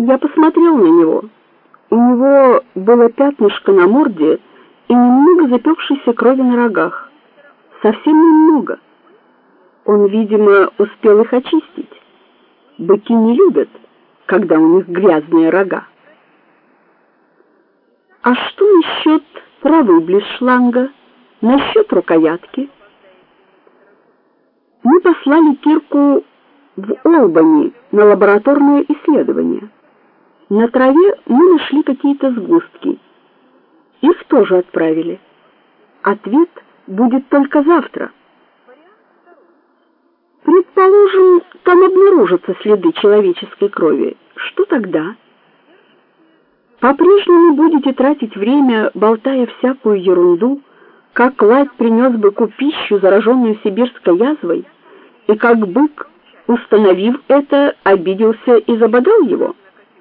Я посмотрел на него. У него было пятнышко на морде и немного запекшейся крови на рогах. Совсем немного. Он, видимо, успел их очистить. Быки не любят, когда у них грязные рога. А что насчет правой близ шланга? Насчет рукоятки? Мы послали Кирку в Олбани на лабораторное исследование. На траве мы нашли какие-то сгустки. Их тоже отправили. Ответ будет только завтра. Предположим, там обнаружатся следы человеческой крови. Что тогда? По-прежнему будете тратить время, болтая всякую ерунду, как Клайд принес быку пищу, зараженную сибирской язвой, и как бык, установив это, обиделся и забодал его?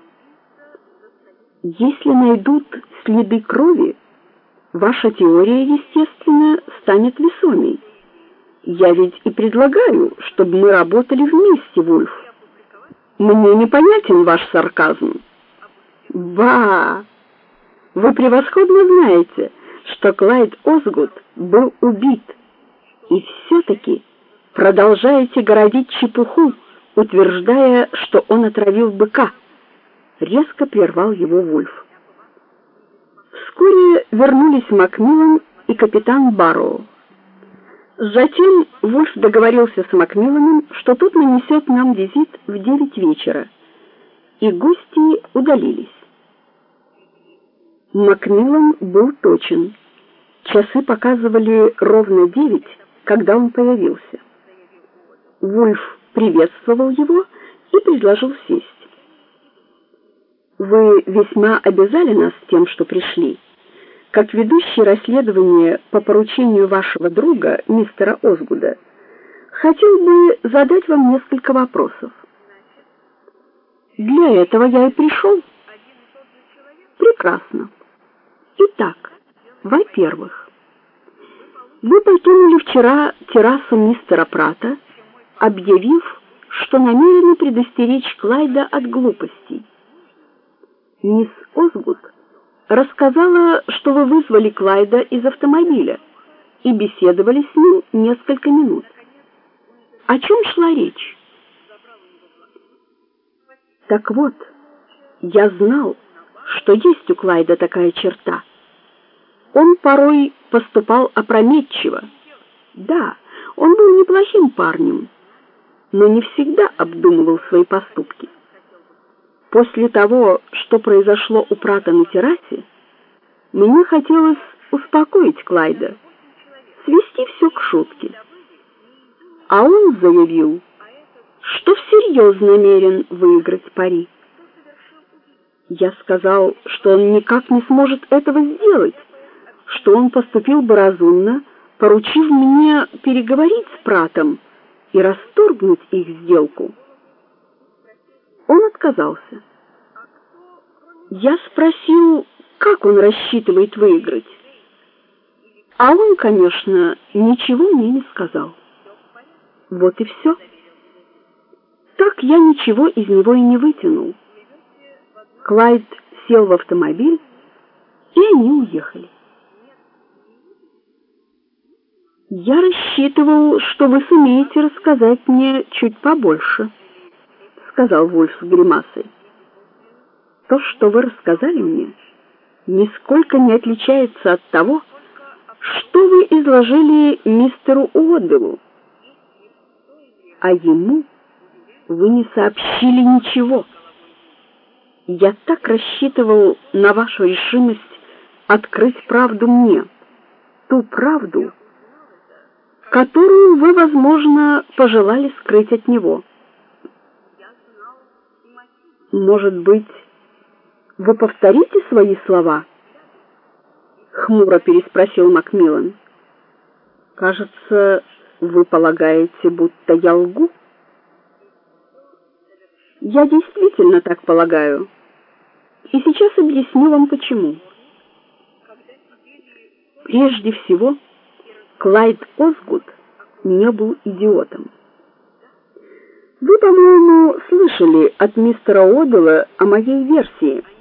Если найдут следы крови, ваша теория, естественно, станет весомей. Я ведь и предлагаю, чтобы мы работали вместе, Вульф. Мне непонятен ваш сарказм. Ба! Вы превосходно знаете, что Клайд Озгуд был убит. И все-таки продолжаете городить чепуху, утверждая, что он отравил быка. Резко прервал его Вульф. Вскоре вернулись Макмиллан и капитан Барроу. Затем Вульф договорился с Макмилланом, что тот нанесет нам визит в 9 вечера, и гости удалились. Макмиллан был точен. Часы показывали ровно 9, когда он появился. Вульф приветствовал его и предложил сесть. «Вы весьма обязали нас тем, что пришли. Как ведущий расследование по поручению вашего друга, мистера Озгуда, хотел бы задать вам несколько вопросов». «Для этого я и пришел». «Прекрасно. Итак, во-первых, вы покинули вчера террасу мистера Пратта, объявив, что намерены предостеречь Клайда от глупостей. Мисс Озгуд рассказала, что вы вызвали Клайда из автомобиля и беседовали с ним несколько минут. О чем шла речь? Так вот, я знал, что есть у Клайда такая черта. Он порой поступал опрометчиво. Да, он был неплохим парнем, но не всегда обдумывал свои поступки. После того, что произошло у Пратта на террасе, мне хотелось успокоить Клайда, свести все к шутке. А он заявил, что всерьез намерен выиграть пари. Я сказал, что он никак не сможет этого сделать, что он поступил бы разумно, поручив мне переговорить с Праттом и расторгнуть их сделку. Он отказался. Я спросил, как он рассчитывает выиграть. А он, конечно, ничего мне не сказал. Вот и все. Так я ничего из него и не вытянул. Клайд сел в автомобиль, и они уехали. Я рассчитывал, что вы сумеете рассказать мне чуть побольше, сказал Вульф с гримасой. То, что вы рассказали мне, нисколько не отличается от того, что вы изложили мистеру Уодделу. А ему вы не сообщили ничего. Я так рассчитывал на вашу решимость открыть правду мне, ту правду, которую вы, возможно, пожелали скрыть от него. Может быть, вы повторите свои слова? Хмуро переспросил Макмиллан. Кажется, вы полагаете, будто я лгу? Я действительно так полагаю. И сейчас объясню вам почему. Прежде всего, Клайд Озгуд не был идиотом. Вы, по-моему, слышали от мистера Одела о моей версии.